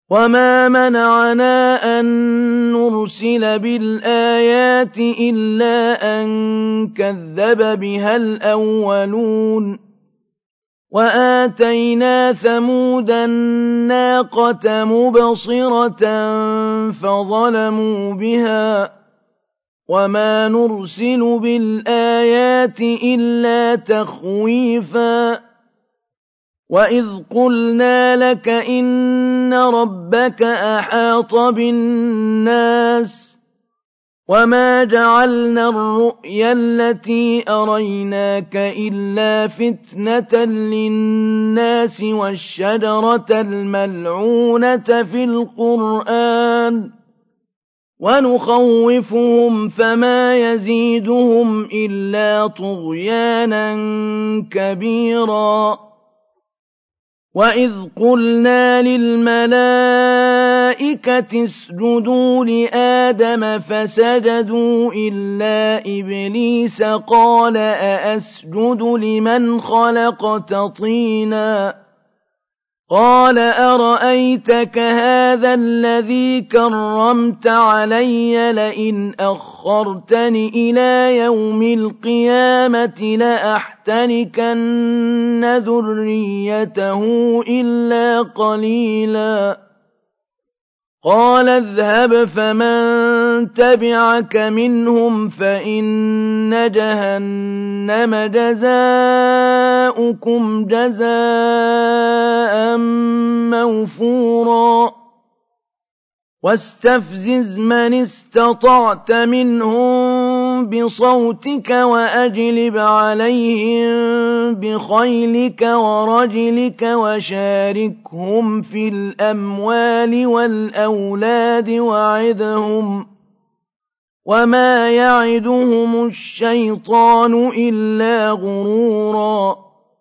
وَمَا مَنَعَنَا أَن نُّرْسِلَ بِالْآيَاتِ إِلَّا أَن كَذَّبَ بِهَا الْأَوَّلُونَ وَآتَيْنَا ثَمُودَ النَّاقَةَ مُبْصِرَةً فَظَلَمُوا بِهَا وَمَا نُرْسِلُ بِالْآيَاتِ إِلَّا تَخْوِيفًا وَإِذْ قُلْنَا لَكَ إِنَّ رَبَّكَ أَحَاطَ بِالنَّاسِ وَمَا جَعَلْنَا الرُّؤْيَا الَّتِي أَرَيْنَاكَ إِلَّا فِتْنَةً لِّلنَّاسِ وَالشَّجَرَةَ الْمَلْعُونَةَ فِي الْقُرْآنِ وَنُخَوِّفُهُمْ فَمَا يَزِيدُهُمْ إِلَّا طُغْيَانًا كَبِيرًا وَإِذْ قُلْنَا لِلْمَلَائِكَةِ اسْجُدُوا لِآدَمَ فَسَجَدُوا إِلَّا إِبْلِيسَ قَالَ أَأَسْجُدُ لِمَنْ خَلَقْتَ طِينًا قَالَ أَرَأَيْتَكَ هَٰذَا الَّذِي كَرَّمْتَ عَلَيَّ لَئِنْ أَخَّرْتَنِ إِلَىٰ يَوْمِ الْقِيَامَةِ لَأَحْتَنِكَنَّ ذُرِّيَّتَهُ إِلَّا قَلِيلًا قَالَ اذْهَبْ فَمَن تَبِعَكَ مِنْهُمْ فَإِنَّ جَهَنَّمَ جَزَاؤُكُمْ جَزَاءً مَّوْفُورًا وَاسْتَفْزِزْ مَنِ اسْتَطَعْتَ مِنْهُم بِصَوْتِكَ وَأَجْلِبْ عَلَيْهِم بِخَيْلِكَ وَرَجِلِكَ وَشَارِكْهُمْ فِي الْأَمْوَالِ وَالْأَوْلَادِ وَعِدْهُمْ ۚ وَمَا يَعِدُهُمُ الشَّيْطَانُ إِلَّا غُرُورًا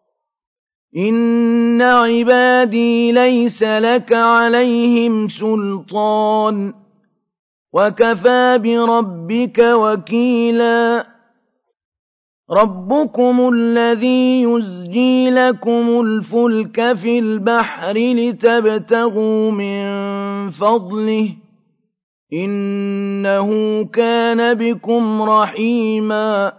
إِنَّ عِبَادِي لَيْسَ لَكَ عَلَيْهِمْ سُلْطَانٌ ۚ وَكَفَىٰ بِرَبِّكَ وَكِيلًا رَبُّكُمُ الَّذِي يُزْجِي لَكُمُ الْفُلْكَ فِي الْبَحْرِ لِتَبْتَغُوا مِن فَضْلِهِ ۚ إِنَّهُ كَانَ بِكُمْ رَحِيمًا